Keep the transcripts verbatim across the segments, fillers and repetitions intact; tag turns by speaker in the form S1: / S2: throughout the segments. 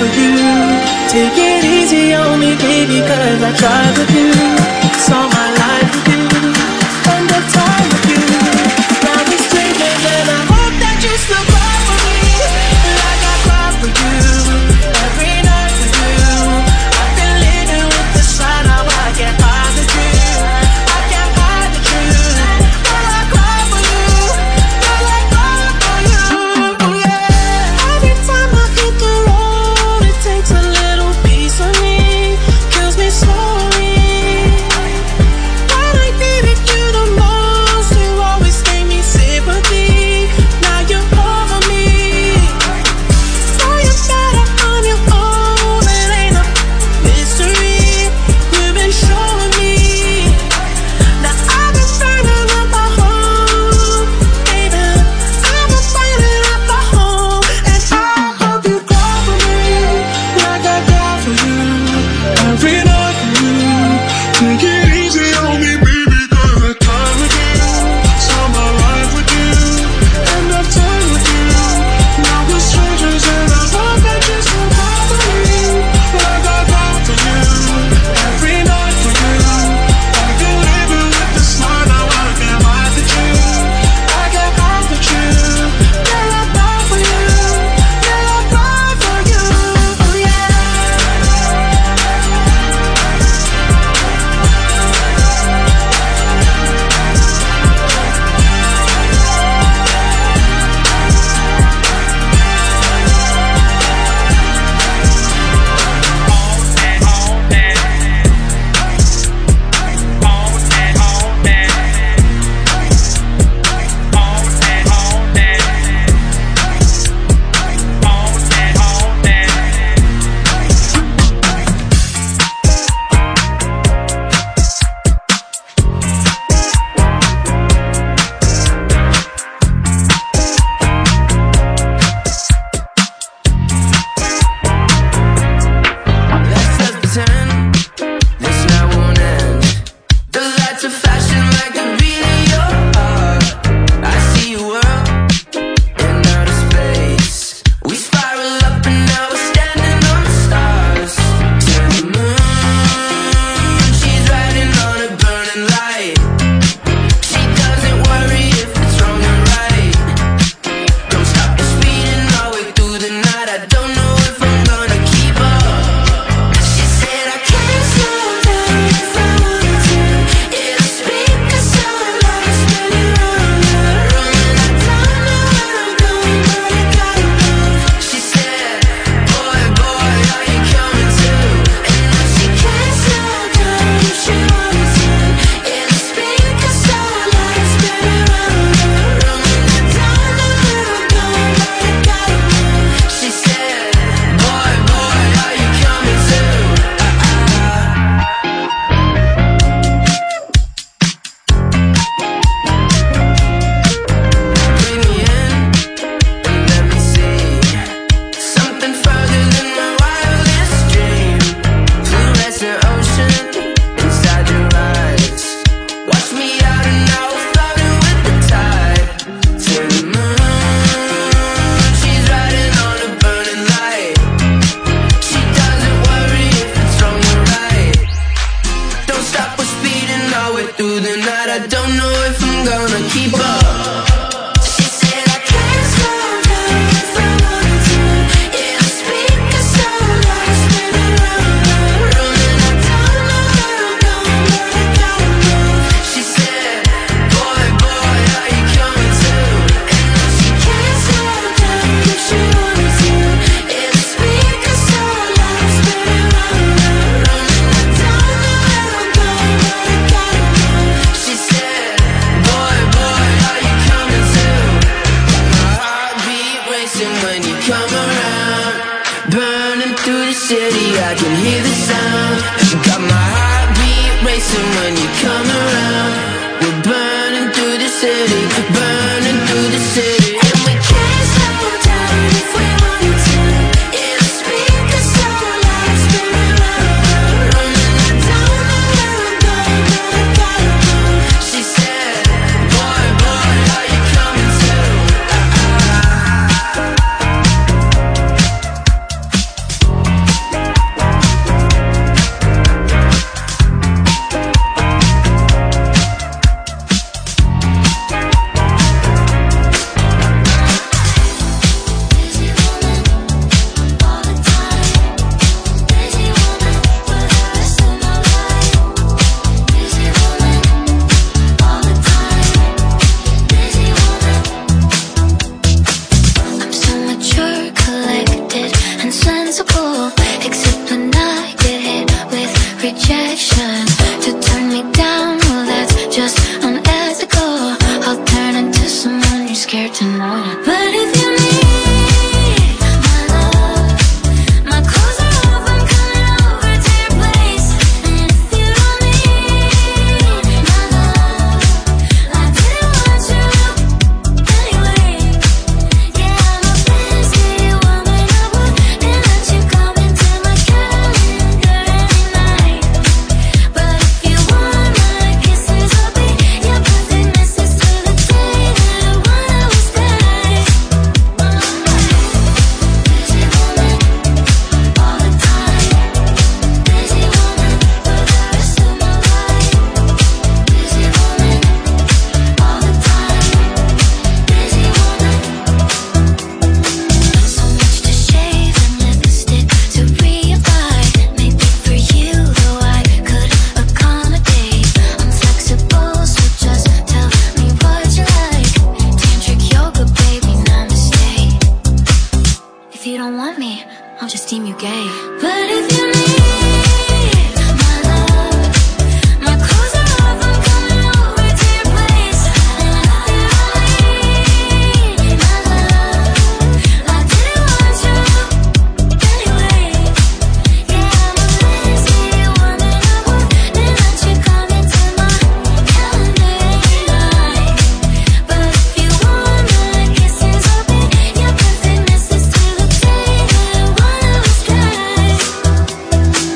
S1: for you. Take it easy on me, baby, cause I tried with you. Saw my life with you, spend the time with you. Now we're strangers and I hope that you still cry for me, like I cry for you, every night with you. I've been living with the sign, now I can't hide the truth. I can't hide the truth. Girl, I cry for you, girl, I cry for you, yeah. Every time I hit the road, it takes a little piece of me, kills me slowly. When I needed you the most, you always gave me sympathy. Now you're over me. Know you're better on your own, it ain't a mystery. You've been showing me. Now I've been burning up my home, baby. I've been burning up my home, and I hope you cry for me, like I cry for you, every night for you. Take it easy on me, baby, cause I time with you. Saw my life with you, end of time with you. Now we're strangers and I hope that you still cry for me, like I cry for you, every night for you. I've been living with the smile, now I can't hide the truth. I can't hide the truth. Girl, I cry for you, girl, I cry for you, oh yeah. Let's just pretend this night won't end. The lights are flashing like the beat of your heart. I see you world in outer space. We spiral up and now we're standing on the stars. To the moon, she's riding on a burning light. She doesn't worry if it's wrong or right. Don't stop the speeding all the way through the night. I don't know if I'm gonna keep up. She said I can't slow down if I wanted to. Yeah, the speakers sound like it's spinning round and round, and I don't know where I'm going, but I gotta move. She said, boy, boy, are you coming too? And now she can't slow down if she wanted to. Yeah, the speakers sound like it's spinning round and round, and I don't know where I'm going, but I gotta move. She said, boy, boy, are you coming too? Bring me in and let me see something further than my wildest dream. Fluorescent ocean inside your eyes. Watch me out and now we're floating with the tide. To the moon, she's riding on a burning light. She doesn't worry if it's wrong or right. Don't stop, we're speeding all the way through the night. I don't know if I'm gonna keep up. She said I can't slow down if I wanted to. Yeah, the speakers sound like it's spinning round and round, and I don't know where I'm going, but I gotta move. She said, boy, boy, are you coming too? And now she can't slow down if she wanted to. Yeah, the speakers sound like it's spinning round and round, and I don't know where I'm going, but I gotta move. She said, boy, boy, are you coming too? My heartbeat racing when you come around. Burning through the city, I can hear the sound. Got my heartbeat racing when you come around. We're burning through the city, burning through the city. And we can't slow down if we wanted to. Yeah, the speakers sound like it's spinning round and round, and I don't know where I'm going, but I gotta move. She said, boy, boy, are you coming too?
S2: I'll just deem you gay. But if you need my love, my clothes are off, I'm coming over to your place. And if you need my love, I didn't want you anyway. Yeah, I'm a lazy woman, I wouldn't let you come into my calendar night. But if you want my kisses, I'll be your perfect missus to the day that one of us dies.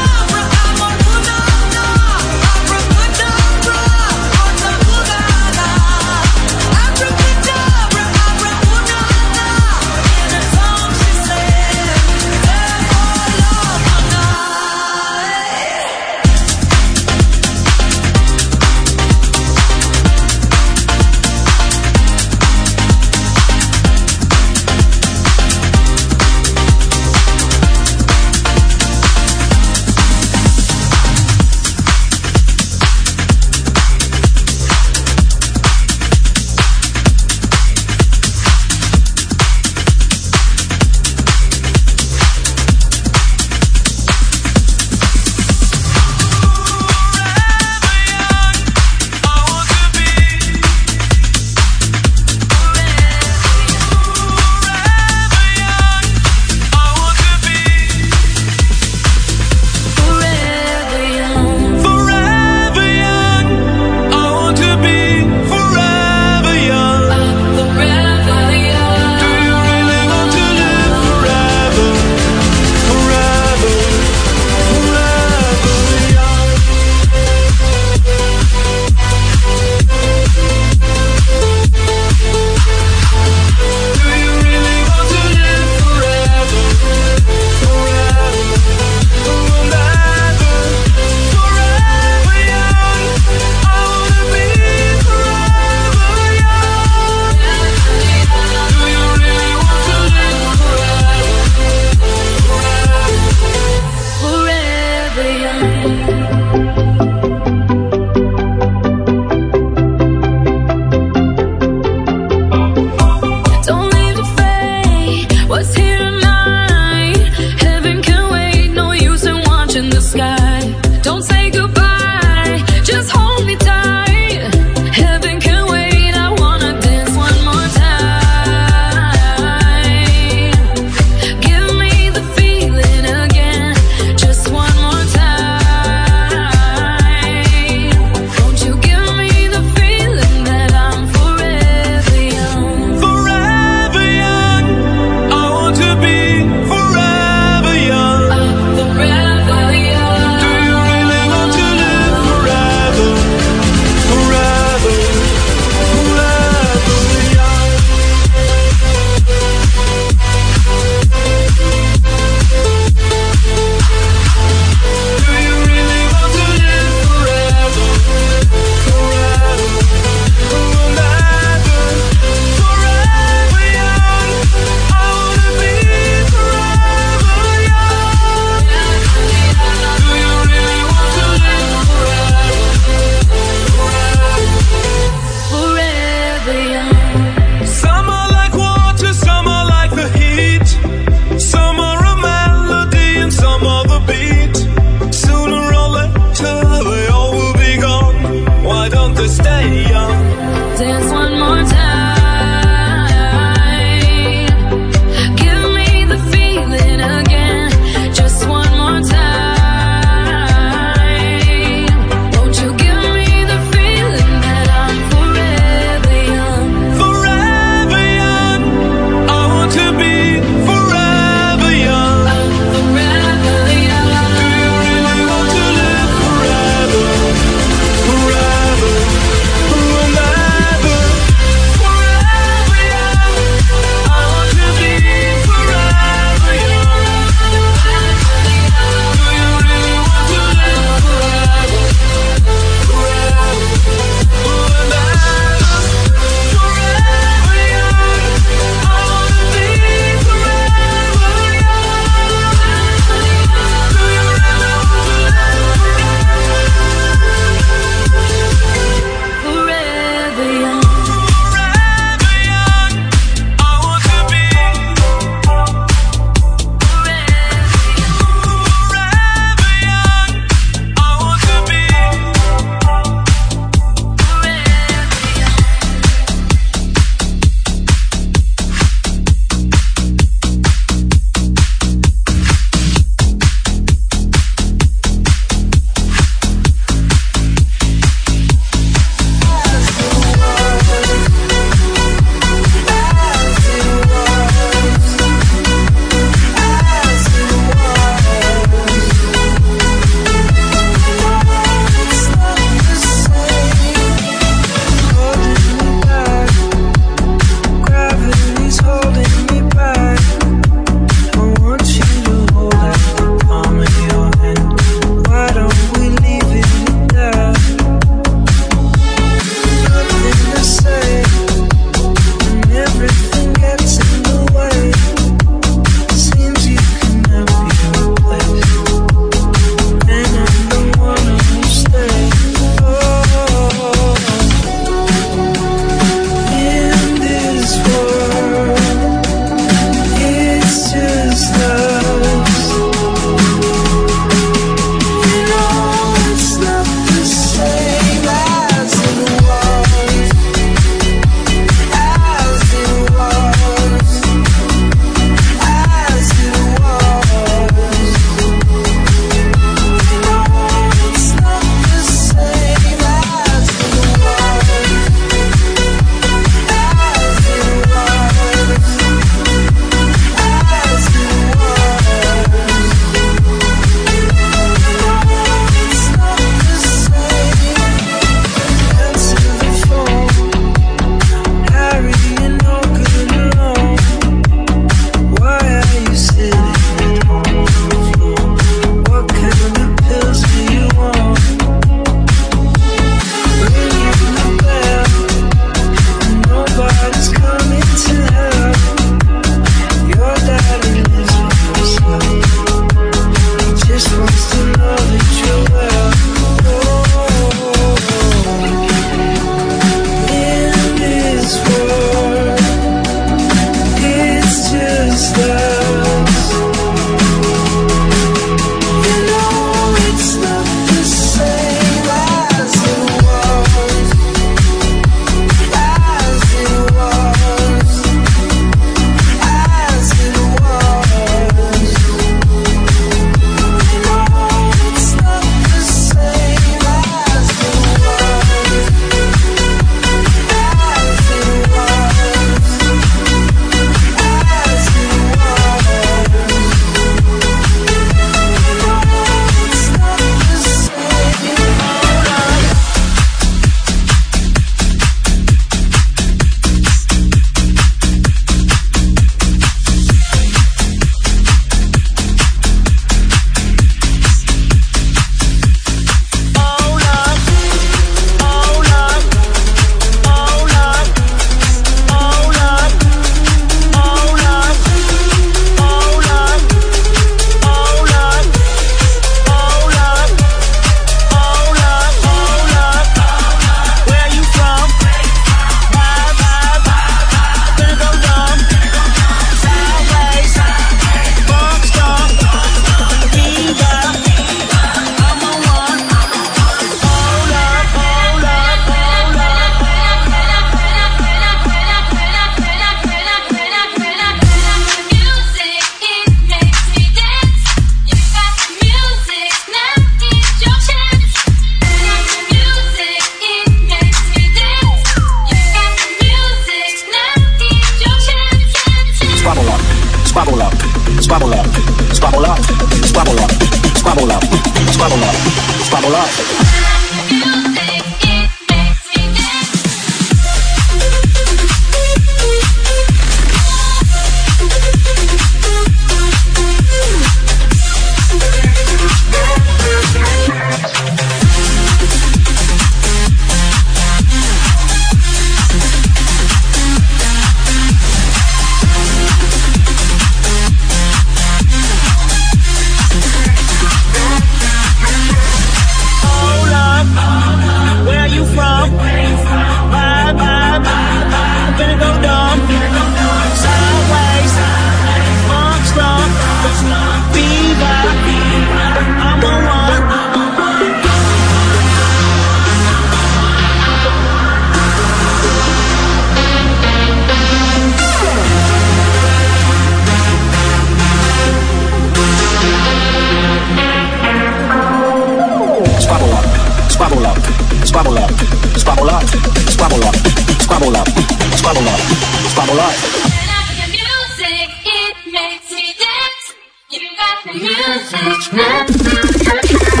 S3: squabble up, squabble up, squabble up, squabble up, squabble up.
S2: When I hear music, it makes me dance. You got the music,